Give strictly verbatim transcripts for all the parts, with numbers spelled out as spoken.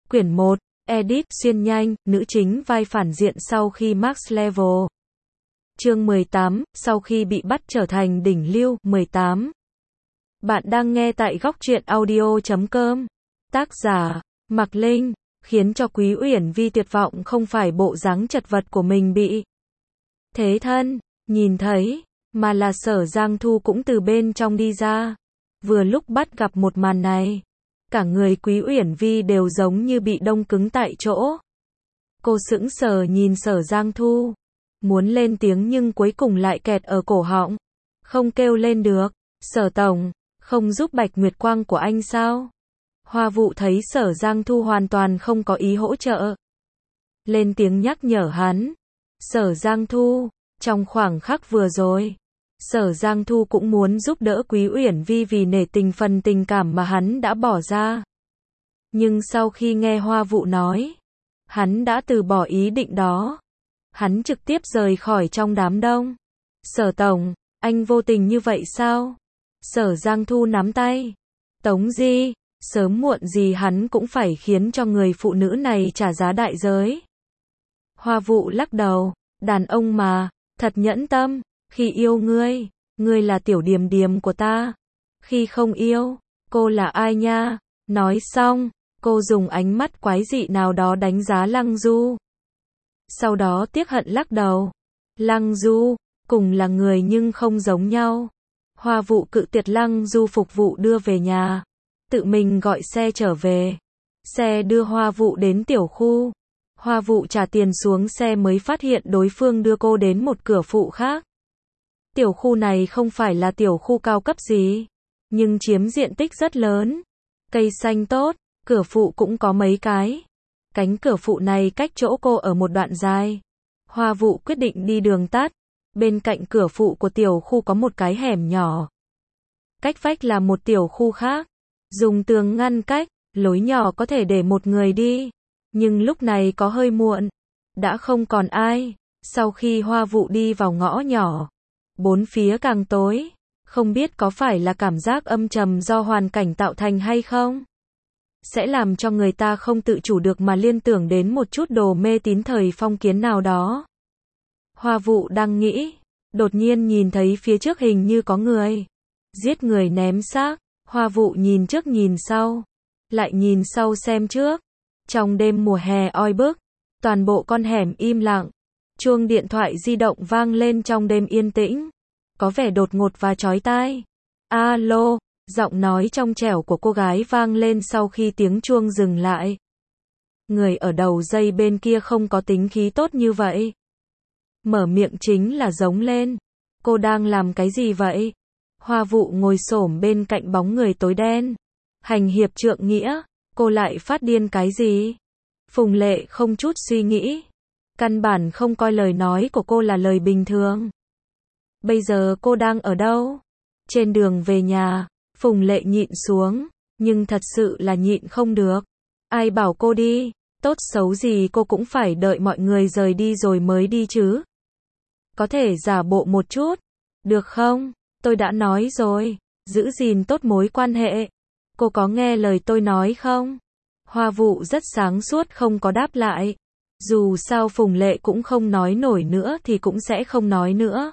Quyển một, Edit, xuyên nhanh, nữ chính vai phản diện sau khi Max Level. Chương mười tám, sau khi bị bắt trở thành đỉnh lưu, mười tám. Bạn đang nghe tại góc truyện audio chấm com. Tác giả, Mạc Linh, khiến cho Quý Uyển Vi tuyệt vọng không phải bộ dáng chật vật của mình bị thế thân, nhìn thấy, mà là Sở Giang Thu cũng từ bên trong đi ra. Vừa lúc bắt gặp một màn này, cả người Quý Uyển Vi đều giống như bị đông cứng tại chỗ. Cô sững sờ nhìn Sở Giang Thu, muốn lên tiếng nhưng cuối cùng lại kẹt ở cổ họng, không kêu lên được. Sở tổng, không giúp Bạch Nguyệt Quang của anh sao? Hoa Vụ thấy Sở Giang Thu hoàn toàn không có ý hỗ trợ, lên tiếng nhắc nhở hắn. Sở Giang Thu, trong khoảnh khắc vừa rồi, Sở Giang Thu cũng muốn giúp đỡ Quý Uyển Vi vì nể tình phần tình cảm mà hắn đã bỏ ra. Nhưng sau khi nghe Hoa Vụ nói, hắn đã từ bỏ ý định đó. Hắn trực tiếp rời khỏi trong đám đông. Sở tổng, anh vô tình như vậy sao? Sở Giang Thu nắm tay. Tống Di, sớm muộn gì hắn cũng phải khiến cho người phụ nữ này trả giá đại giới. Hoa Vụ lắc đầu, đàn ông mà, thật nhẫn tâm. Khi yêu ngươi, ngươi là tiểu điềm điềm của ta. Khi không yêu, cô là ai nha? Nói xong, cô dùng ánh mắt quái dị nào đó đánh giá Lăng Du. Sau đó tiếc hận lắc đầu. Lăng Du, cùng là người nhưng không giống nhau. Hoa Vụ cự tuyệt Lăng Du phục vụ đưa về nhà, tự mình gọi xe trở về. Xe đưa Hoa Vụ đến tiểu khu. Hoa Vụ trả tiền xuống xe mới phát hiện đối phương đưa cô đến một cửa phụ khác. Tiểu khu này không phải là tiểu khu cao cấp gì, nhưng chiếm diện tích rất lớn. Cây xanh tốt, cửa phụ cũng có mấy cái. Cánh cửa phụ này cách chỗ cô ở một đoạn dài. Hoa Vụ quyết định đi đường tắt. Bên cạnh cửa phụ của tiểu khu có một cái hẻm nhỏ. Cách vách là một tiểu khu khác. Dùng tường ngăn cách, lối nhỏ có thể để một người đi. Nhưng lúc này có hơi muộn. Đã không còn ai. Sau khi Hoa Vụ đi vào ngõ nhỏ, bốn phía càng tối. Không biết có phải là cảm giác âm trầm do hoàn cảnh tạo thành hay không? Sẽ làm cho người ta không tự chủ được mà liên tưởng đến một chút đồ mê tín thời phong kiến nào đó. Hoa Vụ đang nghĩ, đột nhiên nhìn thấy phía trước hình như có người. Giết người ném xác. Hoa Vụ nhìn trước nhìn sau, lại nhìn sau xem trước. Trong đêm mùa hè oi bức, toàn bộ con hẻm im lặng. Chuông điện thoại di động vang lên trong đêm yên tĩnh, có vẻ đột ngột và chói tai. Alo, giọng nói trong trẻo của cô gái vang lên sau khi tiếng chuông dừng lại. Người ở đầu dây bên kia không có tính khí tốt như vậy. Mở miệng chính là giống lên. Cô đang làm cái gì vậy? Hoa Vụ ngồi xổm bên cạnh bóng người tối đen. Hành hiệp trượng nghĩa, cô lại phát điên cái gì? Phùng Lệ không chút suy nghĩ. Căn bản không coi lời nói của cô là lời bình thường. Bây giờ cô đang ở đâu? Trên đường về nhà, Phùng Lệ nhịn xuống, nhưng thật sự là nhịn không được. Ai bảo cô đi, tốt xấu gì cô cũng phải đợi mọi người rời đi rồi mới đi chứ. Có thể giả bộ một chút, được không? Tôi đã nói rồi, giữ gìn tốt mối quan hệ. Cô có nghe lời tôi nói không? Hoa Vụ rất sáng suốt không có đáp lại. Dù sao Phùng Lệ cũng không nói nổi nữa thì cũng sẽ không nói nữa.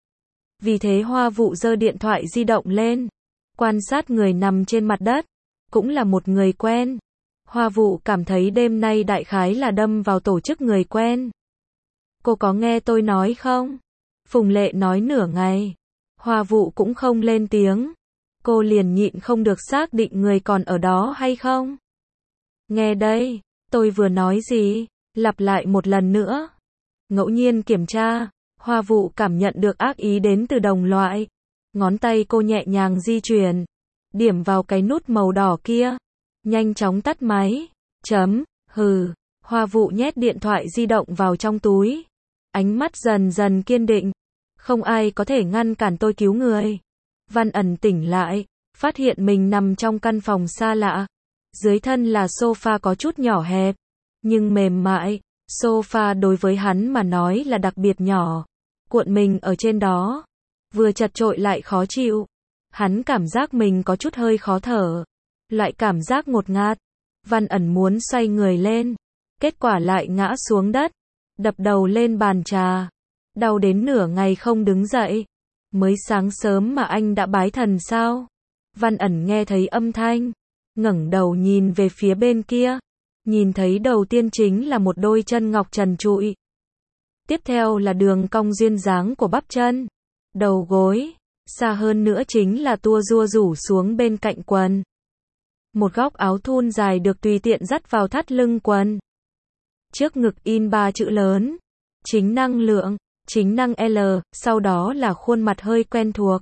Vì thế Hoa Vụ giơ điện thoại di động lên, quan sát người nằm trên mặt đất, cũng là một người quen. Hoa Vụ cảm thấy đêm nay đại khái là đâm vào tổ chức người quen. Cô có nghe tôi nói không? Phùng Lệ nói nửa ngày. Hoa Vụ cũng không lên tiếng. Cô liền nhịn không được xác định người còn ở đó hay không. Nghe đây, tôi vừa nói gì? Lặp lại một lần nữa. Ngẫu nhiên kiểm tra, Hoa Vụ cảm nhận được ác ý đến từ đồng loại. Ngón tay cô nhẹ nhàng di chuyển, điểm vào cái nút màu đỏ kia. Nhanh chóng tắt máy. Chấm, hừ. Hoa Vụ nhét điện thoại di động vào trong túi. Ánh mắt dần dần kiên định. Không ai có thể ngăn cản tôi cứu người. Văn Ẩn tỉnh lại, phát hiện mình nằm trong căn phòng xa lạ. Dưới thân là sofa có chút nhỏ hẹp, nhưng mềm mại. Sofa đối với hắn mà nói là đặc biệt nhỏ. Cuộn mình ở trên đó, vừa chật chội lại khó chịu. Hắn cảm giác mình có chút hơi khó thở. Loại cảm giác ngột ngạt, Văn ẩn muốn xoay người lên, kết quả lại ngã xuống đất, đập đầu lên bàn trà, đau đến nửa ngày không đứng dậy. Mới sáng sớm mà anh đã bái thần sao? Văn ẩn nghe thấy âm thanh, ngẩng đầu nhìn về phía bên kia, nhìn thấy đầu tiên chính là một đôi chân ngọc trần trụi. Tiếp theo là đường cong duyên dáng của bắp chân, đầu gối, xa hơn nữa chính là tua rua rủ xuống bên cạnh quần. Một góc áo thun dài được tùy tiện dắt vào thắt lưng quần. Trước ngực in ba chữ lớn, chính năng lượng, chính năng L, sau đó là khuôn mặt hơi quen thuộc.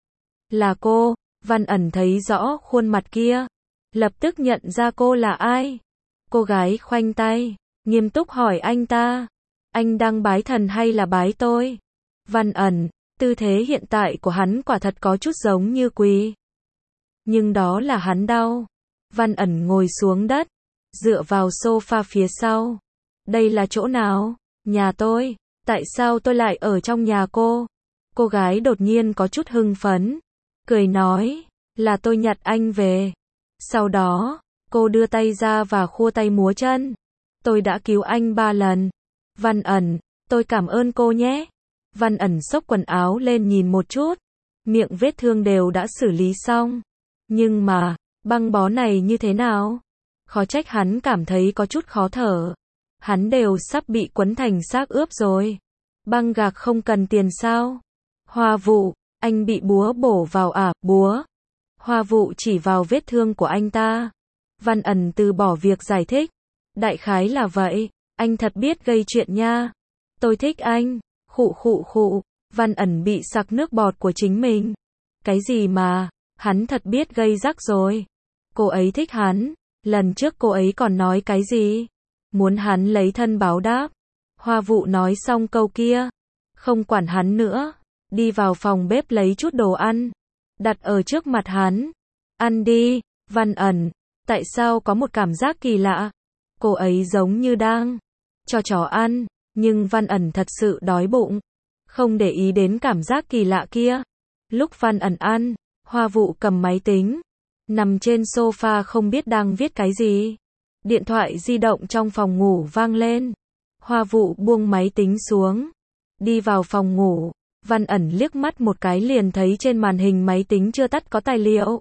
Là cô, Văn ẩn thấy rõ khuôn mặt kia, lập tức nhận ra cô là ai. Cô gái khoanh tay, nghiêm túc hỏi anh ta, anh đang bái thần hay là bái tôi? Văn ẩn, tư thế hiện tại của hắn quả thật có chút giống như quỳ. Nhưng đó là hắn đau. Văn ẩn ngồi xuống đất, dựa vào sofa phía sau. Đây là chỗ nào? Nhà tôi. Tại sao tôi lại ở trong nhà cô? Cô gái đột nhiên có chút hưng phấn, cười nói, là tôi nhặt anh về. Sau đó, cô đưa tay ra và khua tay múa chân. Tôi đã cứu anh ba lần. Văn ẩn, tôi cảm ơn cô nhé. Văn ẩn xốc quần áo lên nhìn một chút, miệng vết thương đều đã xử lý xong. Nhưng mà, băng bó này như thế nào? Khó trách hắn cảm thấy có chút khó thở. Hắn đều sắp bị quấn thành xác ướp rồi. Băng gạc không cần tiền sao? Hoa Vụ, anh bị búa bổ vào à, búa. Hoa Vụ chỉ vào vết thương của anh ta. Văn ẩn từ bỏ việc giải thích. Đại khái là vậy, anh thật biết gây chuyện nha. Tôi thích anh. Khụ khụ khụ, Văn ẩn bị sặc nước bọt của chính mình. Cái gì mà, hắn thật biết gây rắc rồi. Cô ấy thích hắn, lần trước cô ấy còn nói cái gì? Muốn hắn lấy thân báo đáp. Hoa Vụ nói xong câu kia, không quản hắn nữa, đi vào phòng bếp lấy chút đồ ăn, đặt ở trước mặt hắn. Ăn đi, Văn ẩn, tại sao có một cảm giác kỳ lạ? Cô ấy giống như đang cho chó ăn, nhưng Văn ẩn thật sự đói bụng, không để ý đến cảm giác kỳ lạ kia. Lúc Văn ẩn ăn, Hoa Vụ cầm máy tính, nằm trên sofa không biết đang viết cái gì. Điện thoại di động trong phòng ngủ vang lên. Hoa Vụ buông máy tính xuống, đi vào phòng ngủ. Văn ẩn liếc mắt một cái liền thấy trên màn hình máy tính chưa tắt có tài liệu.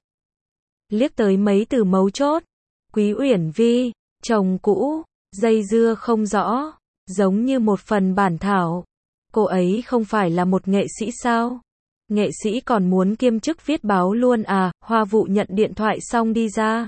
Liếc tới mấy từ mấu chốt. Quý Uyển Vi, chồng cũ, dây dưa không rõ, giống như một phần bản thảo. Cô ấy không phải là một nghệ sĩ sao? Nghệ sĩ còn muốn kiêm chức viết báo luôn à? Hoa Vụ nhận điện thoại xong đi ra.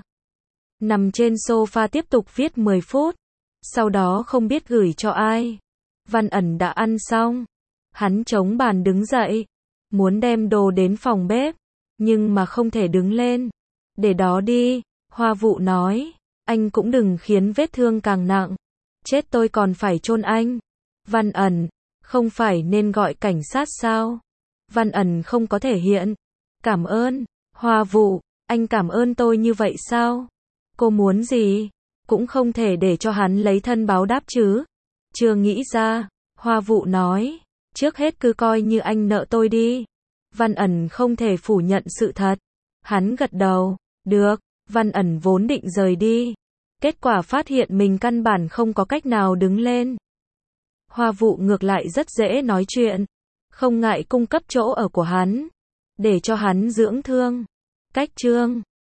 Nằm trên sofa tiếp tục viết mười phút. Sau đó không biết gửi cho ai. Văn ẩn đã ăn xong. Hắn chống bàn đứng dậy. Muốn đem đồ đến phòng bếp. Nhưng mà không thể đứng lên. Để đó đi. Hoa Vụ nói. Anh cũng đừng khiến vết thương càng nặng. Chết tôi còn phải chôn anh. Văn ẩn. Không phải nên gọi cảnh sát sao? Văn ẩn không có thể hiện. Cảm ơn. Hoa Vụ. Anh cảm ơn tôi như vậy sao? Cô muốn gì? Cũng không thể để cho hắn lấy thân báo đáp chứ. Chưa nghĩ ra. Hoa Vụ nói. Trước hết cứ coi như anh nợ tôi đi. Văn ẩn không thể phủ nhận sự thật. Hắn gật đầu. Được. Văn ẩn vốn định rời đi. Kết quả phát hiện mình căn bản không có cách nào đứng lên. Hoa Vụ ngược lại rất dễ nói chuyện. Không ngại cung cấp chỗ ở của hắn. Để cho hắn dưỡng thương. Cách chương